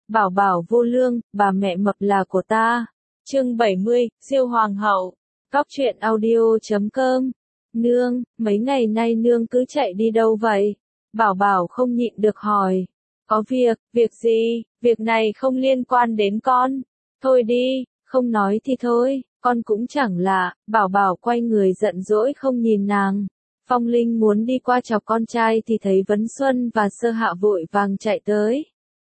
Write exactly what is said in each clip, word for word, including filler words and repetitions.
bảo bảo vô lương, bà mẹ mập là của ta. Chương bảy mươi, siêu hoàng hậu. Cóc truyện audio chấm com. Nương, mấy ngày nay nương cứ chạy đi đâu vậy? Bảo bảo không nhịn được hỏi. Có việc, việc gì, việc này không liên quan đến con. Thôi đi, không nói thì thôi, con cũng chẳng lạ. Bảo bảo quay người giận dỗi không nhìn nàng. Phong Linh muốn đi qua chọc con trai thì thấy Vấn Xuân và Sơ Hạ vội vàng chạy tới.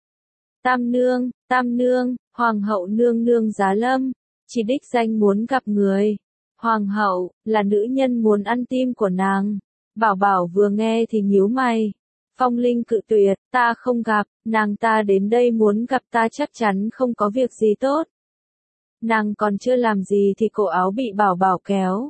Tam nương, tam nương, hoàng hậu nương nương giá lâm, chỉ đích danh muốn gặp người. Hoàng hậu, là nữ nhân muốn ăn tim của nàng. Bảo bảo vừa nghe thì nhíu mày. Phong Linh cự tuyệt, ta không gặp, nàng ta đến đây muốn gặp ta chắc chắn không có việc gì tốt. Nàng còn chưa làm gì thì cổ áo bị bảo bảo kéo.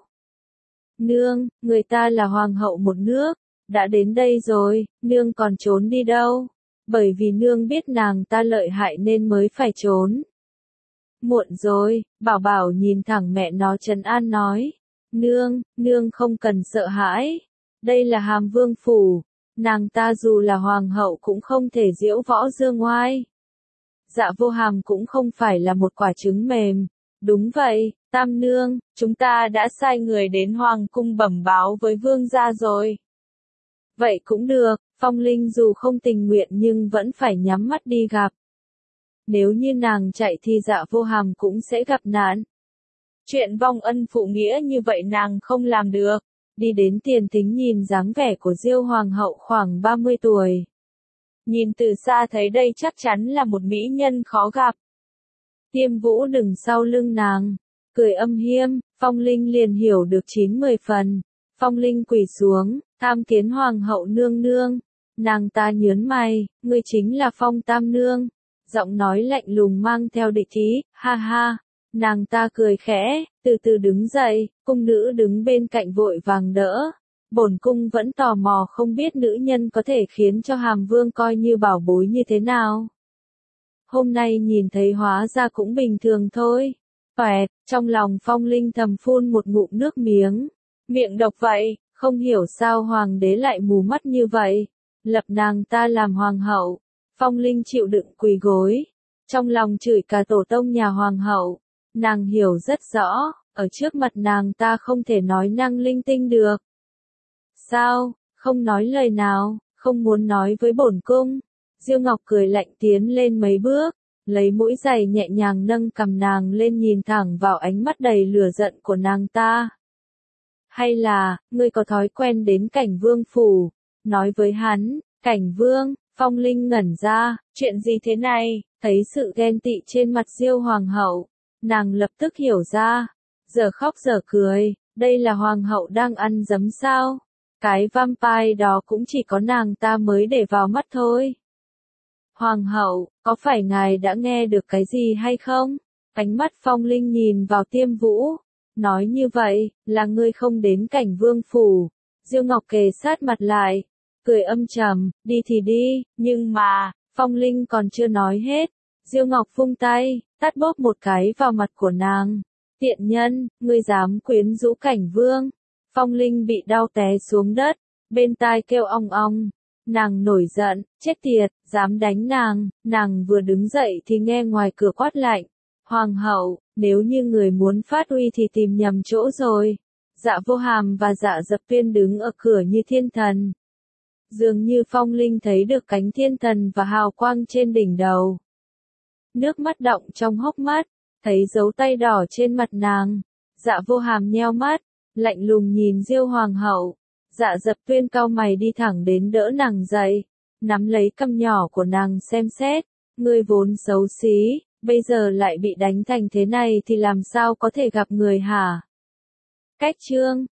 Nương, người ta là hoàng hậu một nước, đã đến đây rồi, nương còn trốn đi đâu? Bởi vì nương biết nàng ta lợi hại nên mới phải trốn. Muộn rồi, bảo bảo nhìn thẳng mẹ nó trấn an nói. Nương, nương không cần sợ hãi. Đây là Hàm Vương phủ. Nàng ta dù là hoàng hậu cũng không thể diễu võ dương ngoai. Dạ Vô Hàm cũng không phải là một quả trứng mềm. Đúng vậy, tam nương, chúng ta đã sai người đến hoàng cung bẩm báo với vương gia rồi. Vậy cũng được, Phong Linh dù không tình nguyện nhưng vẫn phải nhắm mắt đi gặp. Nếu như nàng chạy thì Dạ Vô Hàm cũng sẽ gặp nạn. Chuyện vong ân phụ nghĩa như vậy nàng không làm được. Đi đến tiền thính nhìn dáng vẻ của Diêu hoàng hậu khoảng ba mươi tuổi. Nhìn từ xa thấy đây chắc chắn là một mỹ nhân khó gặp. Tiêm Vũ đứng sau lưng nàng, cười âm hiêm, Phong Linh liền hiểu được chín mười phần. Phong Linh quỳ xuống, tham kiến hoàng hậu nương nương. Nàng ta nhớn mày, ngươi chính là Phong tam nương. Giọng nói lạnh lùng mang theo địch ý, ha ha. Nàng ta cười khẽ, từ từ đứng dậy, cung nữ đứng bên cạnh vội vàng đỡ. Bổn cung vẫn tò mò không biết nữ nhân có thể khiến cho Hàm Vương coi như bảo bối như thế nào. Hôm nay nhìn thấy hóa ra cũng bình thường thôi. Toẹt, trong lòng Phong Linh thầm phun một ngụm nước miếng. Miệng độc vậy, không hiểu sao hoàng đế lại mù mắt như vậy. Lập nàng ta làm hoàng hậu. Phong Linh chịu đựng quỳ gối. Trong lòng chửi cả tổ tông nhà hoàng hậu. Nàng hiểu rất rõ, ở trước mặt nàng ta không thể nói năng linh tinh được. Sao, không nói lời nào, không muốn nói với bổn cung. Diêu Ngọc cười lạnh tiến lên mấy bước, lấy mũi giày nhẹ nhàng nâng cằm nàng lên nhìn thẳng vào ánh mắt đầy lửa giận của nàng ta. Hay là, ngươi có thói quen đến Cảnh Vương phủ, nói với hắn, Cảnh Vương, Phong Linh ngẩn ra, chuyện gì thế này, thấy sự ghen tị trên mặt Diêu hoàng hậu, nàng lập tức hiểu ra, giờ khóc giờ cười, đây là hoàng hậu đang ăn dấm sao, cái vampire đó cũng chỉ có nàng ta mới để vào mắt thôi. Hoàng hậu, có phải ngài đã nghe được cái gì hay không? Ánh mắt Phong Linh nhìn vào Tiêm Vũ. Nói như vậy, là ngươi không đến Cảnh Vương phủ. Diêu Ngọc kề sát mặt lại. Cười âm trầm, đi thì đi, nhưng mà, Phong Linh còn chưa nói hết. Diêu Ngọc vung tay, tát bóp một cái vào mặt của nàng. Tiện nhân, ngươi dám quyến rũ Cảnh Vương. Phong Linh bị đau té xuống đất, bên tai kêu ong ong. Nàng nổi giận, chết tiệt, dám đánh nàng, nàng vừa đứng dậy thì nghe ngoài cửa quát lạnh. Hoàng hậu, nếu như người muốn phát uy thì tìm nhầm chỗ rồi. Dạ Vô Hàm và Dạ Dập Tuyên đứng ở cửa như thiên thần. Dường như Phong Linh thấy được cánh thiên thần và hào quang trên đỉnh đầu. Nước mắt đọng trong hốc mắt, thấy dấu tay đỏ trên mặt nàng. Dạ Vô Hàm nheo mắt, lạnh lùng nhìn Diêu hoàng hậu. Dạ Dập Tuyên cau mày đi thẳng đến đỡ nàng dậy, nắm lấy cằm nhỏ của nàng xem xét, ngươi vốn xấu xí, bây giờ lại bị đánh thành thế này thì làm sao có thể gặp người hả? Cách chương